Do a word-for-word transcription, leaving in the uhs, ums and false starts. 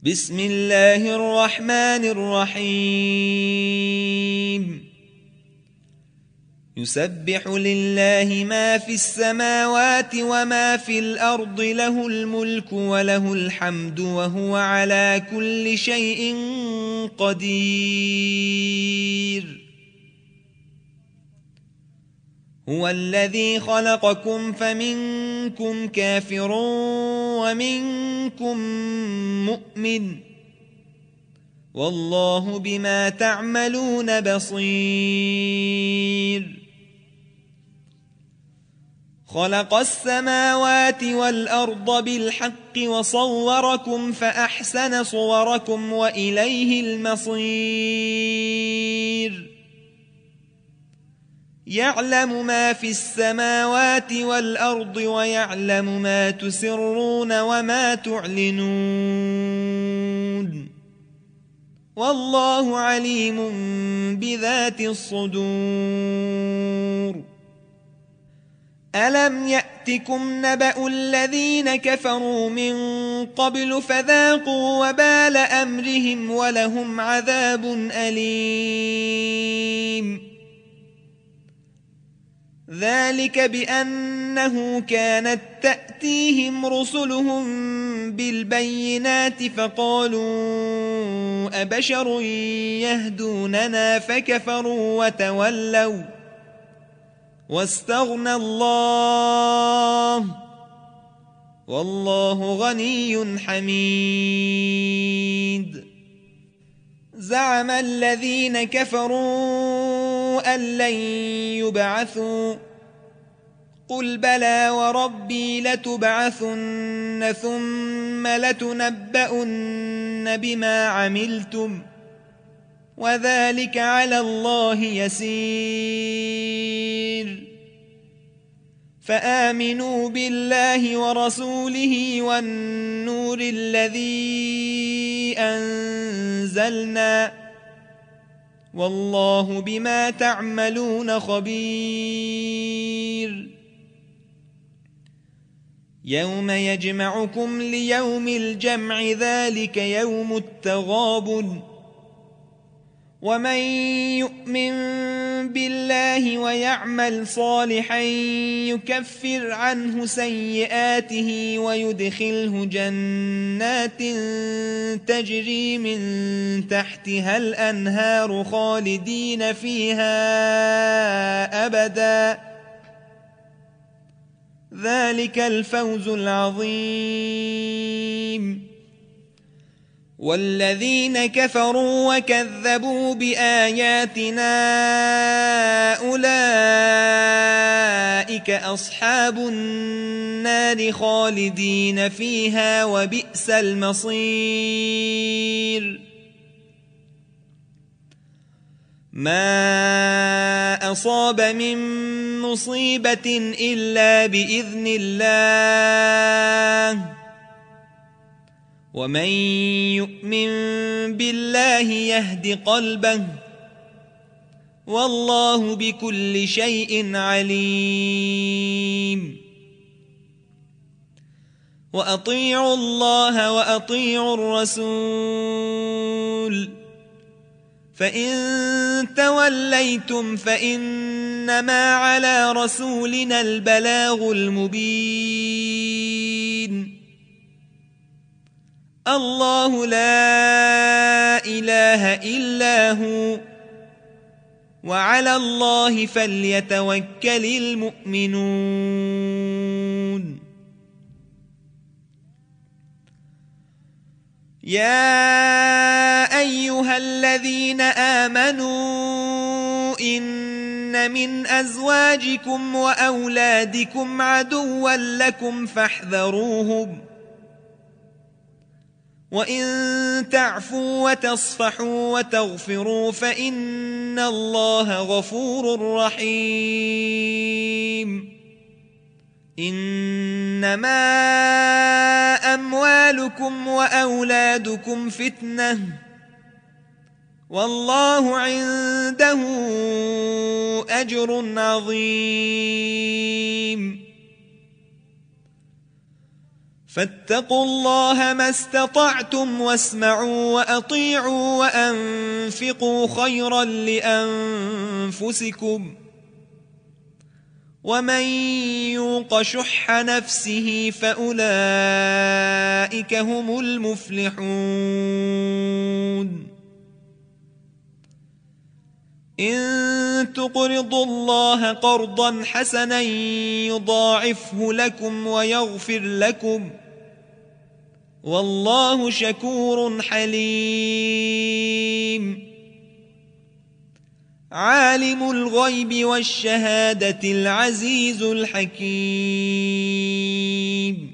بسم الله الرحمن الرحيم يسبح لله ما في السماوات وما في الأرض له الملك وله الحمد وهو على كل شيء قدير هو الذي خلقكم فمنكم كافر ومنكم مؤمن والله بما تعملون بصير خلق السماوات والأرض بالحق وصوركم فأحسن صوركم وإليه المصير يعلم ما في السماوات والأرض ويعلم ما تسرون وما تعلنون والله عليم بذات الصدور ألم يأتكم نبأ الذين كفروا من قبل فذاقوا وبال أمرهم ولهم عذاب أليم ذلك بأنه كانت تأتيهم رسلهم بالبينات فقالوا أبشر يهدوننا فكفروا وتولوا واستغنى الله والله غني حميد زعم الذين كفروا أن لن يبعثوا قل بلى وربي لتبعثن ثم لتنبؤن بما عملتم وذلك على الله يسير فآمنوا بالله ورسوله والنور الذي أنزلنا والله بما تعملون خبير يوم يجمعكم ليوم الجمع ذلك يوم التغابن ومن يؤمن بالله ويعمل صالحا يكفر عنه سيئاته ويدخله جنات تجري من تحتها الأنهار خالدين فيها أبدا ذلك الفوز العظيم والذين كفروا وكذبوا بآياتنا أولئك أصحاب النار خالدين فيها وبئس المصير ما أصاب من مصيبة إلا بإذن الله ومن يؤمن بالله يهد قلبه والله بكل شيء عليم وأطيعوا الله وأطيعوا الرسول فإن توليتم فإنما على رسولنا البلاغ المبين الله لا إله إلا هو وعلى الله فليتوكل المؤمنون يا أيها الذين آمنوا إن من أزواجكم وأولادكم عدوا لكم فاحذروهم وإن تعفوا وتصفحوا وتغفروا فإن الله غفور رحيم إنما أموالكم وأولادكم فتنة والله عنده أجر عظيم فاتقوا الله ما استطعتم واسمعوا وأطيعوا وأنفقوا خيرا لأنفسكم ومن يوق شح نفسه فأولئك هم المفلحون إن تقرضوا الله قرضا حسنا يضاعفه لكم ويغفر لكم والله شكور حليم عالم الغيب والشهادة العزيز الحكيم